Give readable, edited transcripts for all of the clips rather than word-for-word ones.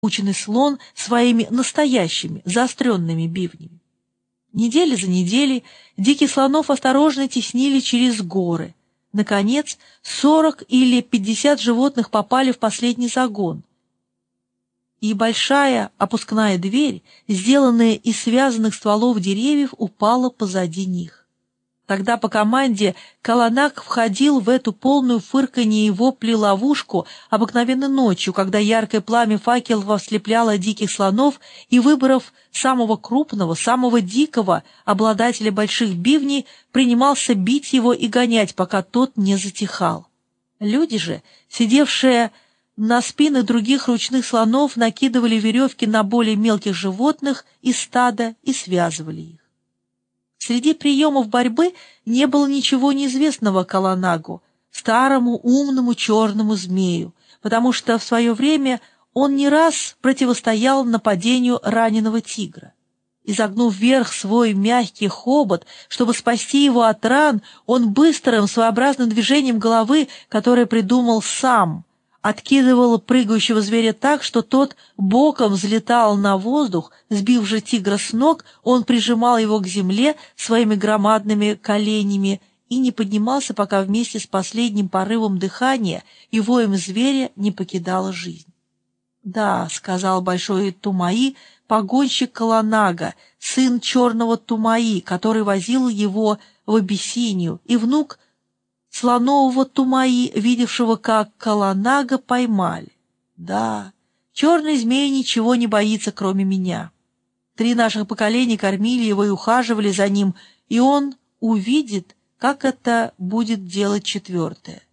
ученый слон своими настоящими заостренными бивнями. Недели за неделей диких слонов осторожно теснили через горы. Наконец, 40 или 50 животных попали в последний загон, и большая опускная дверь, сделанная из связанных стволов деревьев, упала позади них. Тогда по команде Каланак входил в эту полную фырканье и вопли ловушку обыкновенно ночью, когда яркое пламя факелов ослепляло диких слонов, и, выбрав самого крупного, самого дикого обладателя больших бивней, принимался бить его и гонять, пока тот не затихал. Люди же, сидевшие на спины других ручных слонов, накидывали веревки на более мелких животных из стада и связывали их. Среди приемов борьбы не было ничего неизвестного Каланагу, старому умному черному змею, потому что в свое время он не раз противостоял нападению раненого тигра. Изогнув вверх свой мягкий хобот, чтобы спасти его от ран, он быстрым своеобразным движением головы, которое придумал сам, откидывал прыгающего зверя так, что тот боком взлетал на воздух. Сбив же тигра с ног, он прижимал его к земле своими громадными коленями и не поднимался, пока вместе с последним порывом дыхания и воем зверя не покидала жизнь. «Да», — сказал большой Тумаи, погонщик Каланага, сын черного Тумаи, который возил его в Абиссинию, и внук слонового Тумаи, видевшего, как Каланага поймали. «Да, черный змей ничего не боится, кроме меня. 3 наших поколения кормили его и ухаживали за ним, и он увидит, как это будет делать 4-е.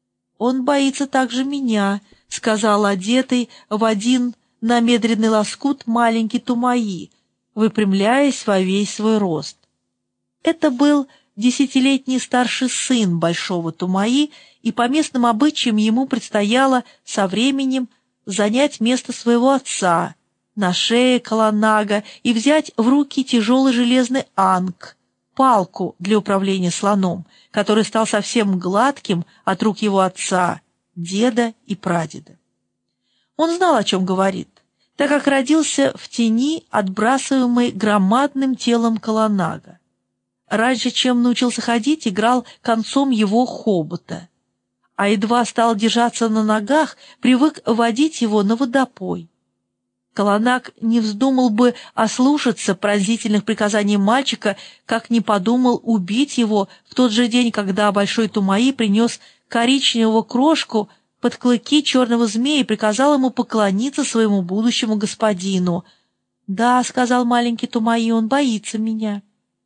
Он боится также меня», — сказал одетый в один намедренный лоскут маленький Тумаи, выпрямляясь во весь свой рост. Это был 10-летний старший сын большого Тумаи, и по местным обычаям ему предстояло со временем занять место своего отца на шее Каланага и взять в руки тяжелый железный анг, палку для управления слоном, который стал совсем гладким от рук его отца, деда и прадеда. Он знал, о чем говорит, так как родился в тени, отбрасываемой громадным телом Каланага. Раньше, чем научился ходить, играл концом его хобота, а едва стал держаться на ногах, привык водить его на водопой. Каланаг не вздумал бы ослушаться пронзительных приказаний мальчика, как не подумал убить его в тот же день, когда большой Тумаи принес коричневого крошку под клыки черного змея и приказал ему поклониться своему будущему господину. «Да», — сказал маленький Тумаи, — «он боится меня».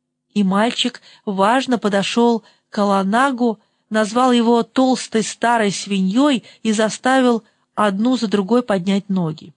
И мальчик важно подошел к Каланагу, назвал его толстой старой свиньей и заставил одну за другой поднять ноги.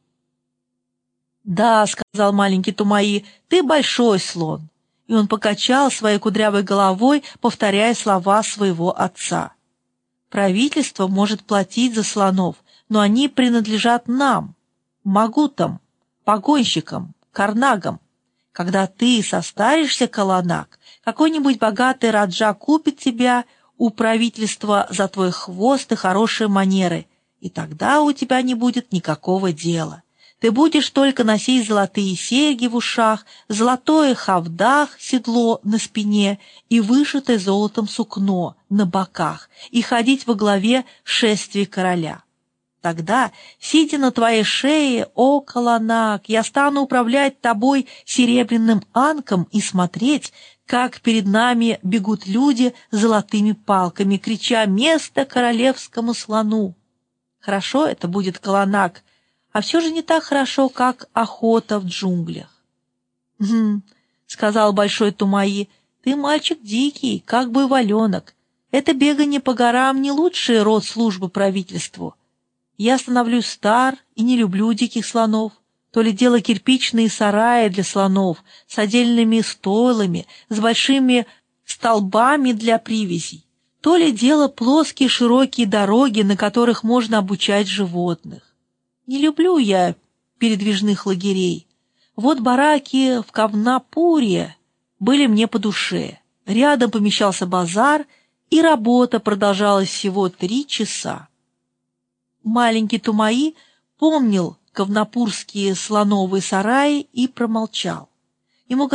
«Да», — сказал маленький Тумаи, — «ты большой слон». И он покачал своей кудрявой головой, повторяя слова своего отца. «Правительство может платить за слонов, но они принадлежат нам, магутам, погонщикам, карнагам. Когда ты состаришься, Каланаг, какой-нибудь богатый раджа купит тебя у правительства за твой хвост и хорошие манеры, и тогда у тебя не будет никакого дела. Ты будешь только носить золотые серьги в ушах, золотое хавдах, седло на спине и вышитое золотом сукно на боках, и ходить во главе шествия короля. Тогда, сидя на твоей шее, о, Каланаг, я стану управлять тобой серебряным анком и смотреть, как перед нами бегут люди с золотыми палками, крича «Место королевскому слону!». Хорошо это будет, Каланаг, а все же не так хорошо, как охота в джунглях. — сказал большой Тумаи, — ты мальчик дикий, как бы воленок. Это бегание по горам не лучший род службы правительству. Я становлюсь стар и не люблю диких слонов. То ли дело кирпичные сараи для слонов с отдельными стойлами, с большими столбами для привязей. То ли дело плоские широкие дороги, на которых можно обучать животных. Не люблю я передвижных лагерей. Вот бараки в Кавнапуре были мне по душе. Рядом помещался базар, и работа продолжалась всего 3 часа. Маленький Тумаи помнил, ковнопурские слоновые сараи и промолчал. Ему